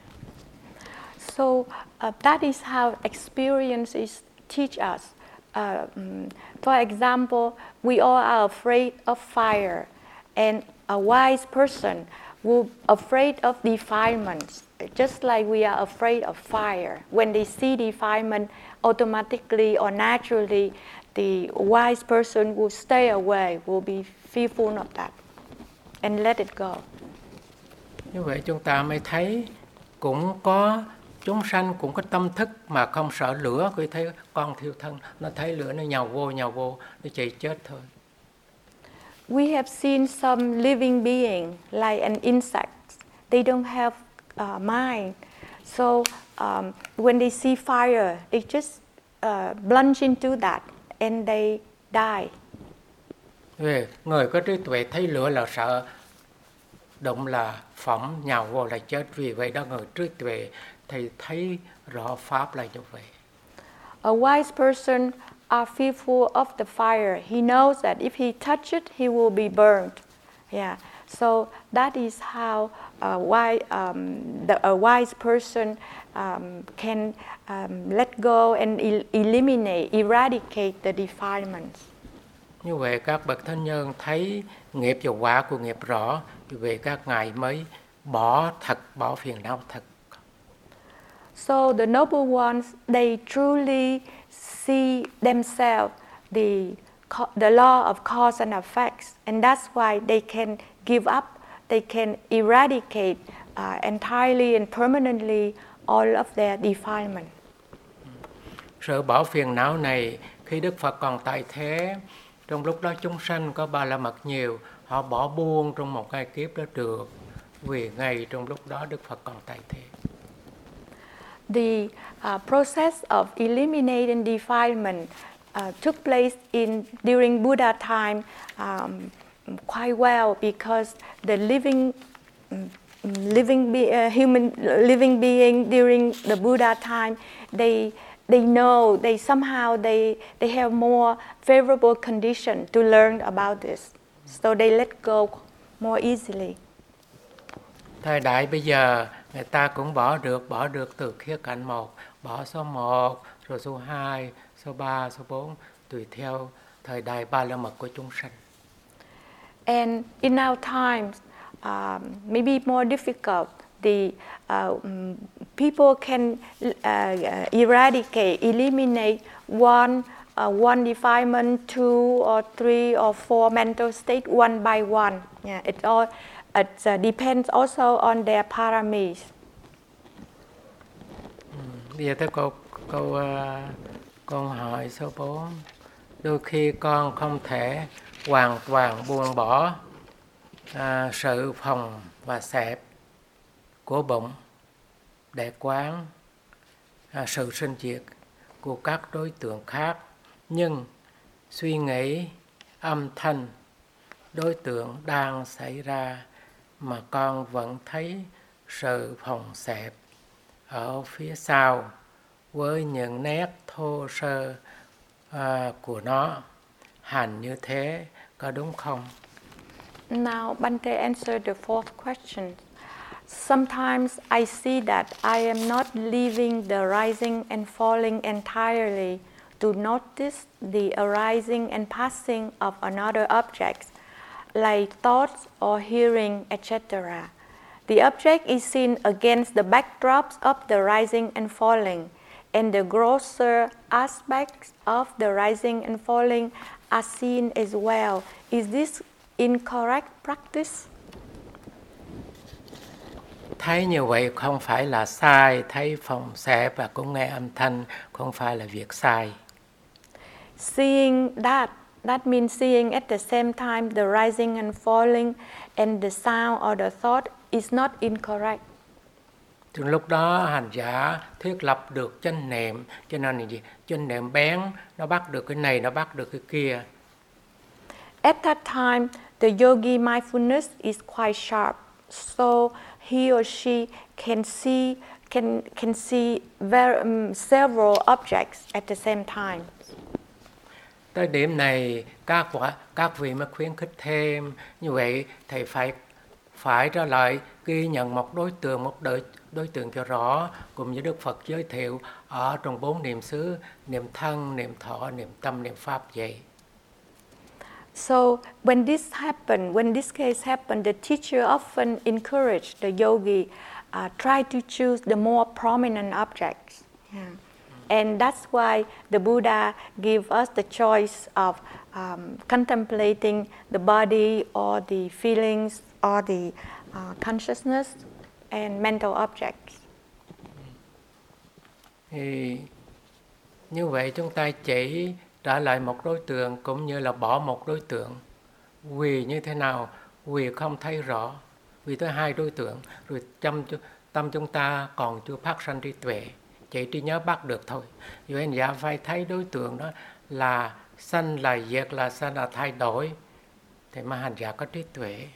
So uh, that is how experiences teach us. Uh, um, for example, we all are afraid of fire, and a wise person will afraid of defilements, just like we are afraid of fire. When they see defilement, automatically or naturally, the wise person will stay away, will be fearful of that, and let it go. Như vậy chúng ta mới thấy cũng có chúng sanh cũng có tâm thức mà không sợ lửa. Khi thấy con thiêu thân, nó thấy lửa nó nhào vô nhào vô, nó chạy chết thôi. We have seen some living being like an insect. They don't have uh, mind. So um, when they see fire, they just uh, plunge into that and they die. Về người có trí tuệ thấy lửa là sợ, động là phỏng, nhào vô là chết. Vì vậy đó người trí tuệ thì thấy rõ pháp là như vậy. A wise person are fearful of the fire. He knows that if he touch it, he will be burned. Yeah. So that is how a wise, um, the, a wise person um, can um, let go and el- eliminate, eradicate the defilements. Như vậy các bậc thánh nhân thấy nghiệp và quả của nghiệp rõ, vì vậy các ngài mới bỏ thật, bỏ phiền não thật. So the noble ones, they truly see themselves, the the law of cause and effects, and that's why they can give up, they can eradicate uh, entirely and permanently all of their defilement. Sự bỏ phiền não này khi Đức Phật còn tại thế, trong lúc đó chúng sanh có ba la mật nhiều, họ bỏ buông trong một cái kiếp đó được, vì ngay trong lúc đó Đức Phật còn tại thế. The uh, process of eliminating defilement uh, took place in during Buddha time um, quite well, because the living um, living be, uh, human living being during the Buddha time, they they know, they somehow they they have more favorable condition to learn about this, so they let go more easily. Thời đại bây giờ người ta cũng bỏ được, bỏ được từ khía cạnh một, bỏ số một, rồi số hai, số ba, số bốn, tùy theo thời đại ba la mật của chúng sanh. And in our times, um, maybe more difficult, the uh, um, people can uh, uh, eradicate, eliminate one uh, one defilement, two or three or four mental state one by one. Yeah, it all it uh, depends also on their paramis. Bây giờ tới câu câu uh, câu hỏi số bốn. Đôi khi con không thể hoàn toàn buông bỏ uh, sự phòng và xẹp, của bụng để quán à, sự sinh diệt của các đối tượng khác, nhưng suy nghĩ âm thanh đối tượng đang xảy ra mà con vẫn thấy sự phòng xẹp ở phía sau với những nét thô sơ à, của nó. Hành như thế có đúng không? Now Bante answered the fourth question. Sometimes I see that I am not leaving the rising and falling entirely to notice the arising and passing of another object, like thoughts or hearing, et cetera. The object is seen against the backdrops of the rising and falling, and the grosser aspects of the rising and falling are seen as well. Is this incorrect practice? Thấy như vậy không phải là sai, thấy phòng xẹp và cũng nghe âm thanh không phải là việc sai. Seeing that, that means seeing at the same time the rising and falling and the sound or the thought is not incorrect. Trong lúc đó hành giả thiết lập được chánh niệm, cho nên là gì? Chánh niệm bén, nó bắt được cái này, nó bắt được cái kia. At that time, the yogi mindfulness is quite sharp, so he or she can see can can see very, um, several objects at the same time. Tới điểm này các các vị mới khuyến khích thêm, như vậy thầy phải phải trở lại ghi nhận một đối tượng một đối, đối tượng cho rõ, cùng như Đức Phật giới thiệu ở trong bốn niệm xứ: niệm thân, niệm thọ, niệm tâm, niệm pháp vậy. So when this happened, when this case happened, the teacher often encouraged the yogi uh, try to choose the more prominent objects. Yeah. And that's why the Buddha gave us the choice of um, contemplating the body or the feelings or the uh, consciousness and mental objects. Thì như vậy chúng ta chỉ trả lại một đối tượng cũng như là bỏ một đối tượng. Vì như thế nào? Vì không thấy rõ. Vì tới hai đối tượng, rồi tâm, tâm chúng ta còn chưa phát sanh trí tuệ, chỉ trí nhớ bắt được thôi. Vậy anh giả phải thấy đối tượng đó là sanh là diệt, là sanh là thay đổi, thì mà hành giả có trí tuệ.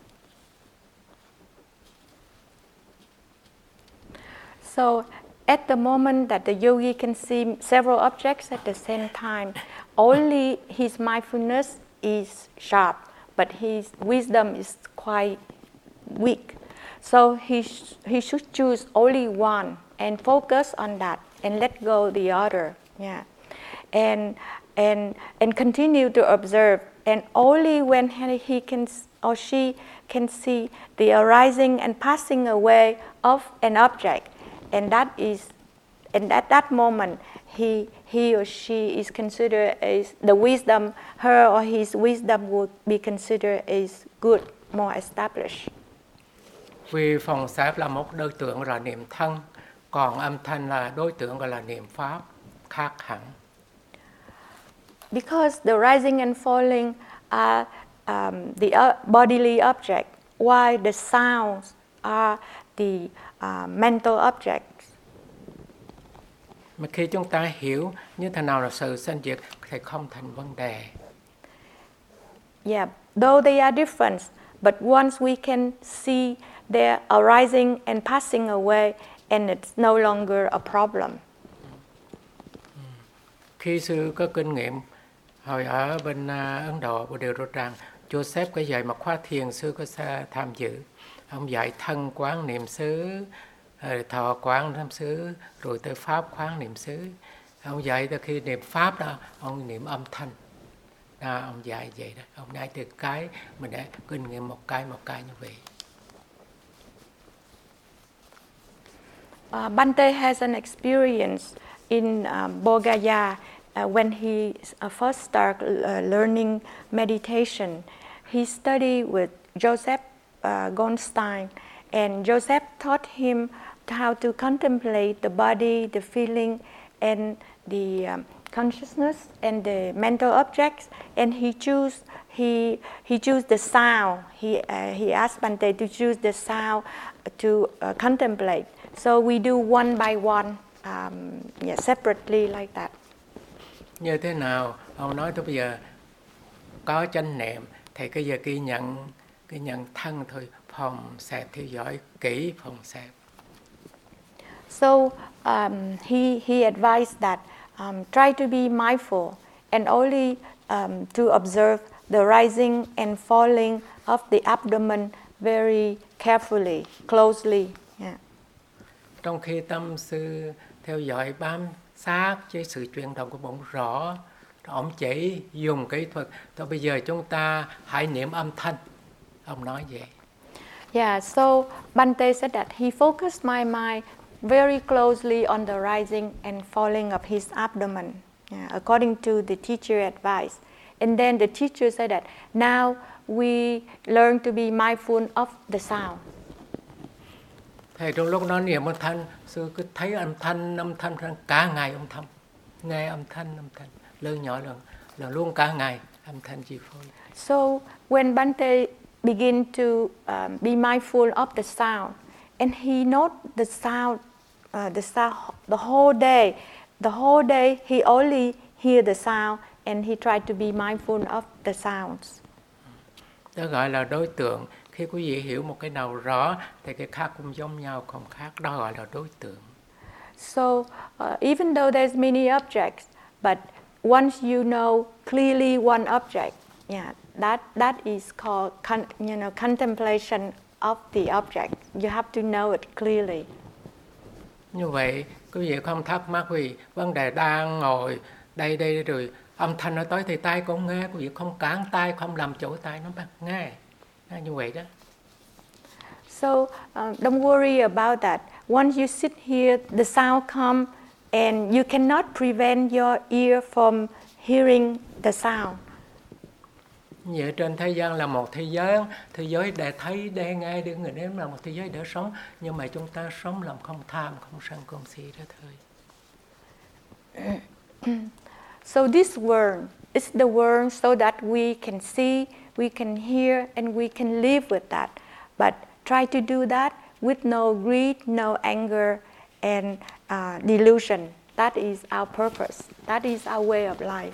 So at the moment that the yogi can see several objects at the same time, only his mindfulness is sharp, but his wisdom is quite weak. So he sh- he should choose only one and focus on that and let go the other. Yeah, and and and continue to observe. And only when he can or she can see the arising and passing away of an object, and that is, and at that moment, he he or she is considered as the wisdom, her or his wisdom would be considered as good, more established. Vì phòng xẹp là một đối tượng là niệm thân, còn âm thanh là đối tượng gọi là niệm pháp, khác hẳn. Because the rising and falling are um, the uh, bodily object, while the sounds are the uh, mental objects. Mà khi chúng ta hiểu như thế nào là sự sanh diệt thì không thành vấn đề. Yeah, though they are different, but once we can see their arising and passing away, and it's no longer a problem. Khi sư có kinh nghiệm, hồi ở bên Ấn Độ, Bồ Đề Rô Tràng, Joseph có dạy một khóa thiền, sư có tham dự. Ông dạy thân quán niệm xứ, thọ quán niệm xứ, rồi tới pháp quán niệm xứ. Ông dạy từ khi niệm pháp đó, ông niệm âm thanh. Đó, ông dạy vậy đó. Ông nói từ cái, mình đã kinh nghiệm một cái, một cái như vậy. Uh, Bante has an experience in um, Bodh Gaya uh, when he uh, first started uh, learning meditation. He studied with Joseph uh, Goldstein, and Joseph taught him how to contemplate the body, the feeling, and the um, consciousness and the mental objects, and he choose he he choose the sound. He uh, he asked Bante to choose the sound to uh, contemplate. So we do one by one, um, yeah, separately like that. Như thế nào? Ông nói tới bây giờ có chánh niệm, thì cái giờ ghi nhận, ghi nhận thân thôi, phòng xẹp theo dõi kỹ phòng xẹp. So um, he he advised that um, try to be mindful and only um, to observe the rising and falling of the abdomen very carefully, closely. Yeah. Trong khi tâm sư theo dõi bám sát với sự chuyển động của bụng rõ, ông chỉ dùng kỹ thuật. Thôi bây giờ chúng ta hãy niệm âm thanh. Ông nói vậy. Yeah, so Bante said that he focused my mind very closely on the rising and falling of his abdomen, yeah, according to the teacher advice. And then the teacher said that now we learn to be mindful of the sound. Thầy trong lúc nói niệm âm thanh, sư cứ thấy âm thanh, âm thanh cả ngày âm thanh, nghe âm thanh, âm thanh, lớn nhỏ lần, lần luôn cả ngày âm thanh chi phối. So when Bante began to um, be mindful of the sound, and he noted the sound, uh, the sound the whole day, the whole day he only hear the sound, and he tried to be mindful of the sounds. Đó gọi là đối tượng. Khi quý vị hiểu một cái nào rõ thì cái khác cũng giống nhau, không khác. Đó gọi là đối tượng. So uh, even though there's many objects, but once you know clearly one object, yeah, that that is called con, you know contemplation of the object. You have to know it clearly. Như vậy quý vị không thắc mắc vì vấn đề đang ngồi đây đây rồi âm thanh nó tới thì tai cũng nghe, quý vị không cản tai, không làm chỗ tai nó bắt nghe. Như vậy đó. So uh, don't worry about that. Once you sit here, the sound come, and you cannot prevent your ear from hearing the sound. Như vậy trên thế gian là một thế giới, thế giới để thấy, để nghe, để người nếm là một thế giới để sống, nhưng mà chúng ta sống làm không tham, không sân, không si đó thôi. So this world is the world so that we can see, we can hear, and we can live with that. But try to do that with no greed, no anger, and uh, delusion. That is our purpose. That is our way of life.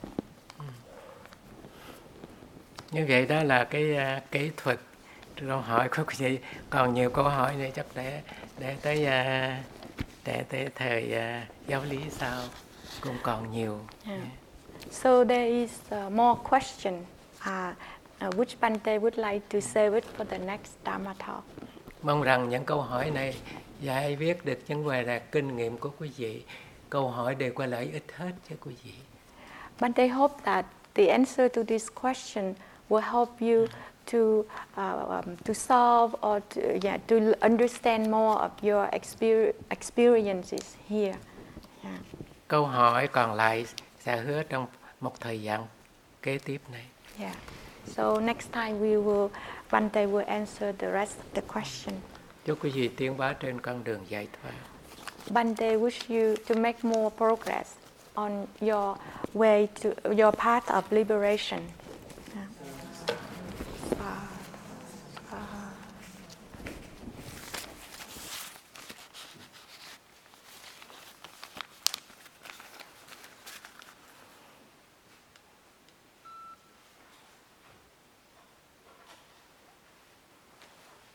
Như vậy đó là cái uh, kỹ thuật. Câu hỏi của quý vị, còn nhiều câu hỏi này chắc để để tới uh, để tới thời uh, giáo lý sau cũng còn nhiều. Yeah. Yeah. So there is uh, more question, uh, uh, which Bante would like to save it for the next Dharma talk. Mong rằng những câu hỏi này giải viết được những bài là kinh nghiệm của quý vị. Câu hỏi đều có lợi ích hết cho quý vị. Bante hope that the answer to this question will help you to uh, um, to solve or to, yeah, to understand more of your exper- experiences here. Yeah. Câu hỏi còn lại sẽ hứa trong một thời gian kế tiếp này. Yeah. So next time we will, Bante will answer the rest of the question. Chúc quý vị tiến bá trên con đường giải thoát. Bante wish you to make more progress on your way to your path of liberation.